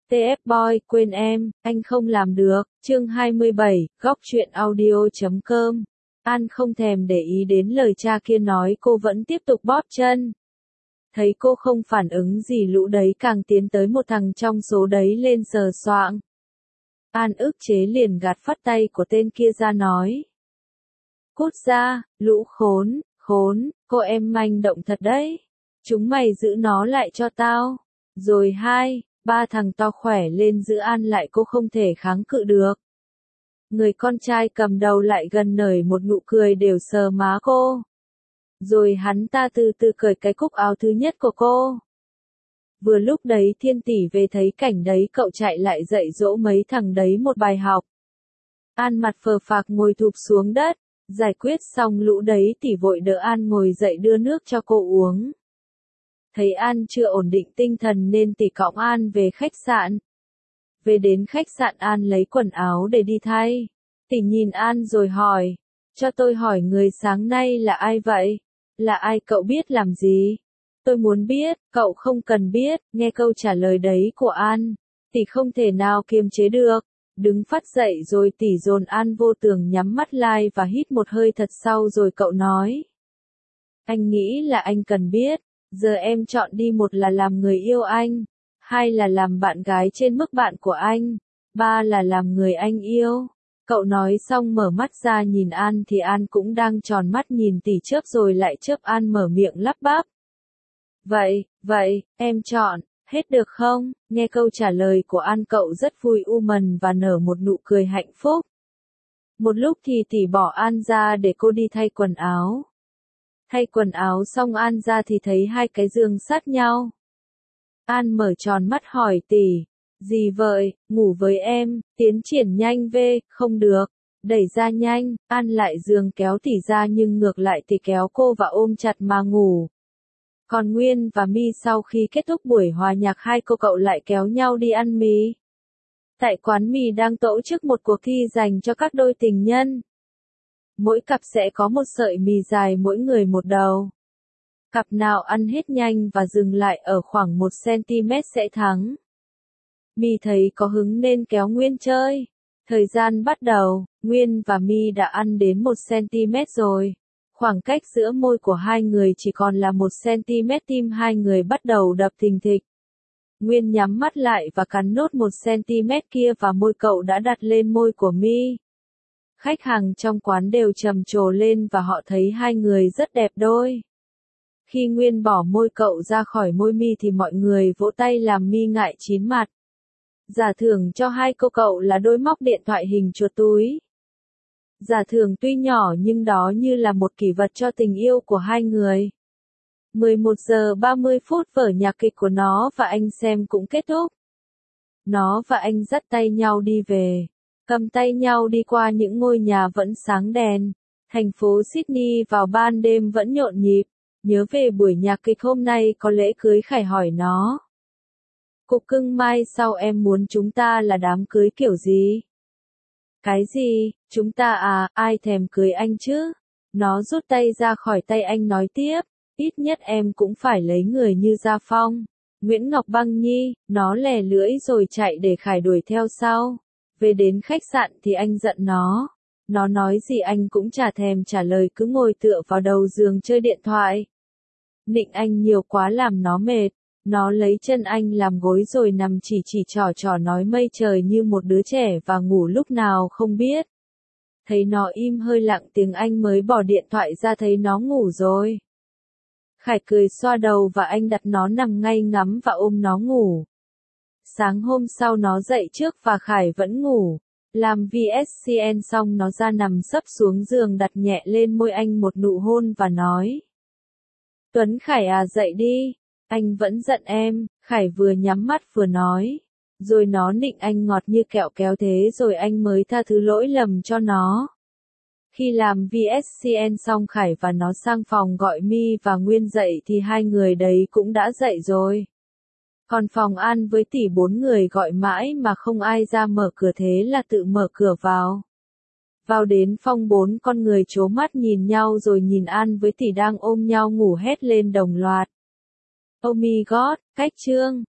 TF Boy, quên em, anh không làm được. Chương 27, góc truyện audio.com. An không thèm để ý đến lời cha kia nói, cô vẫn tiếp tục bóp chân. Thấy cô không phản ứng gì, lũ đấy càng tiến tới một thằng trong số đấy lên sờ soạng. An ức chế liền gạt phắt tay của tên kia ra nói. Cút ra, lũ khốn, cô em manh động thật đấy. Chúng mày giữ nó lại cho tao. Rồi 2, 3 thằng to khỏe lên giữ An lại, cô không thể kháng cự được. Người con trai cầm đầu lại gần nở một nụ cười đều sờ má cô. Rồi hắn ta từ từ cởi cái cúc áo thứ nhất của cô. Vừa lúc đấy Thiên Tỷ về thấy cảnh đấy, cậu chạy lại dạy dỗ mấy thằng đấy một bài học. An mặt phờ phạc ngồi thụp xuống đất. Giải quyết xong lũ đấy, Tỷ vội đỡ An ngồi dậy đưa nước cho cô uống. Thấy An chưa ổn định tinh thần nên Tỷ cõng An về khách sạn. Về đến khách sạn, An lấy quần áo để đi thay. Tỷ nhìn An rồi hỏi, cho tôi hỏi người sáng nay là ai vậy? Là ai, cậu biết làm gì? Tôi muốn biết. Cậu không cần biết. Nghe câu trả lời đấy của An, Tỷ không thể nào kiềm chế được. Đứng phát dậy rồi Tỷ dồn An vô tường, nhắm mắt lại và hít một hơi thật sâu rồi cậu nói. Anh nghĩ là anh cần biết. Giờ em chọn đi, một là làm người yêu anh, 2 là làm bạn gái trên mức bạn của anh, 3 là làm người anh yêu. Cậu nói xong mở mắt ra nhìn An thì An cũng đang tròn mắt nhìn Tỷ chớp rồi lại chớp. An mở miệng lắp bắp. Vậy, em chọn, hết được không? Nghe câu trả lời của An, cậu rất vui mần và nở một nụ cười hạnh phúc. Một lúc thì Tỷ bỏ An ra để cô đi thay quần áo. Thay quần áo xong An ra thì thấy 2 cái giường sát nhau. An mở tròn mắt hỏi Tỷ, gì vậy, ngủ với em? Tiến triển nhanh về, không được. Đẩy ra nhanh. An lại giường kéo Tỷ ra nhưng ngược lại Tỷ kéo cô và ôm chặt mà ngủ. Còn Nguyên và My sau khi kết thúc buổi hòa nhạc, 2 cô cậu lại kéo nhau đi ăn mì. Tại quán mì đang tổ chức một cuộc thi dành cho các đôi tình nhân. Mỗi cặp sẽ có một sợi mì dài mỗi người một đầu. Cặp nào ăn hết nhanh và dừng lại ở khoảng 1 cm sẽ thắng. My thấy có hứng nên kéo Nguyên chơi. Thời gian bắt đầu, Nguyên và My đã ăn đến 1 cm rồi. Khoảng cách giữa môi của 2 người chỉ còn là 1 cm, tim 2 người bắt đầu đập thình thịch. Nguyên nhắm mắt lại và cắn nốt 1 cm kia và môi cậu đã đặt lên môi của My. Khách hàng trong quán đều trầm trồ lên và họ thấy 2 người rất đẹp đôi. Khi Nguyên bỏ môi cậu ra khỏi môi My thì mọi người vỗ tay làm My ngại chín mặt. Giải thưởng cho 2 cô cậu là đôi móc điện thoại hình chuột túi. Giải thưởng tuy nhỏ nhưng đó như là một kỷ vật cho tình yêu của 2 người. 11 giờ 30 phút vở nhạc kịch của Nó và Anh xem cũng kết thúc. Nó và Anh dắt tay nhau đi về. Cầm tay nhau đi qua những ngôi nhà vẫn sáng đèn. Thành phố Sydney vào ban đêm vẫn nhộn nhịp. Nhớ về buổi nhạc kịch hôm nay có lễ cưới. Khải hỏi Nó. Cục cưng, mai sau em muốn chúng ta là đám cưới kiểu gì? Cái gì? Chúng ta à, ai thèm cưới anh chứ? Nó rút tay ra khỏi tay anh nói tiếp. Ít nhất em cũng phải lấy người như Gia Phong, Nguyễn Ngọc Băng Nhi. Nó lè lưỡi rồi chạy để Khải đuổi theo sau. Về đến khách sạn thì anh giận nó. Nó nói gì anh cũng chả thèm trả lời, cứ ngồi tựa vào đầu giường chơi điện thoại. Nịnh anh nhiều quá làm nó mệt. Nó lấy chân anh làm gối rồi nằm chỉ trò nói mây trời như một đứa trẻ và ngủ lúc nào không biết. Thấy nó im hơi lặng tiếng anh mới bỏ điện thoại ra, thấy nó ngủ rồi. Khải cười xoa đầu và anh đặt nó nằm ngay ngắm và ôm nó ngủ. Sáng hôm sau nó dậy trước và Khải vẫn ngủ. Làm VSCN xong nó ra nằm sấp xuống giường, đặt nhẹ lên môi anh một nụ hôn và nói. Tuấn Khải à, dậy đi. Anh vẫn giận em. Khải vừa nhắm mắt vừa nói. Rồi nó nịnh anh ngọt như kẹo kéo, thế rồi anh mới tha thứ lỗi lầm cho nó. Khi làm VSCN xong, Khải và nó sang phòng gọi My và Nguyên dậy thì 2 người đấy cũng đã dậy rồi. Còn phòng An với Tỷ 4 người gọi mãi mà không ai ra mở cửa, thế là tự mở cửa vào. Vào đến phòng, 4 con người trố mắt nhìn nhau rồi nhìn An với Tỷ đang ôm nhau ngủ hét lên đồng loạt. Oh my god, cách trương,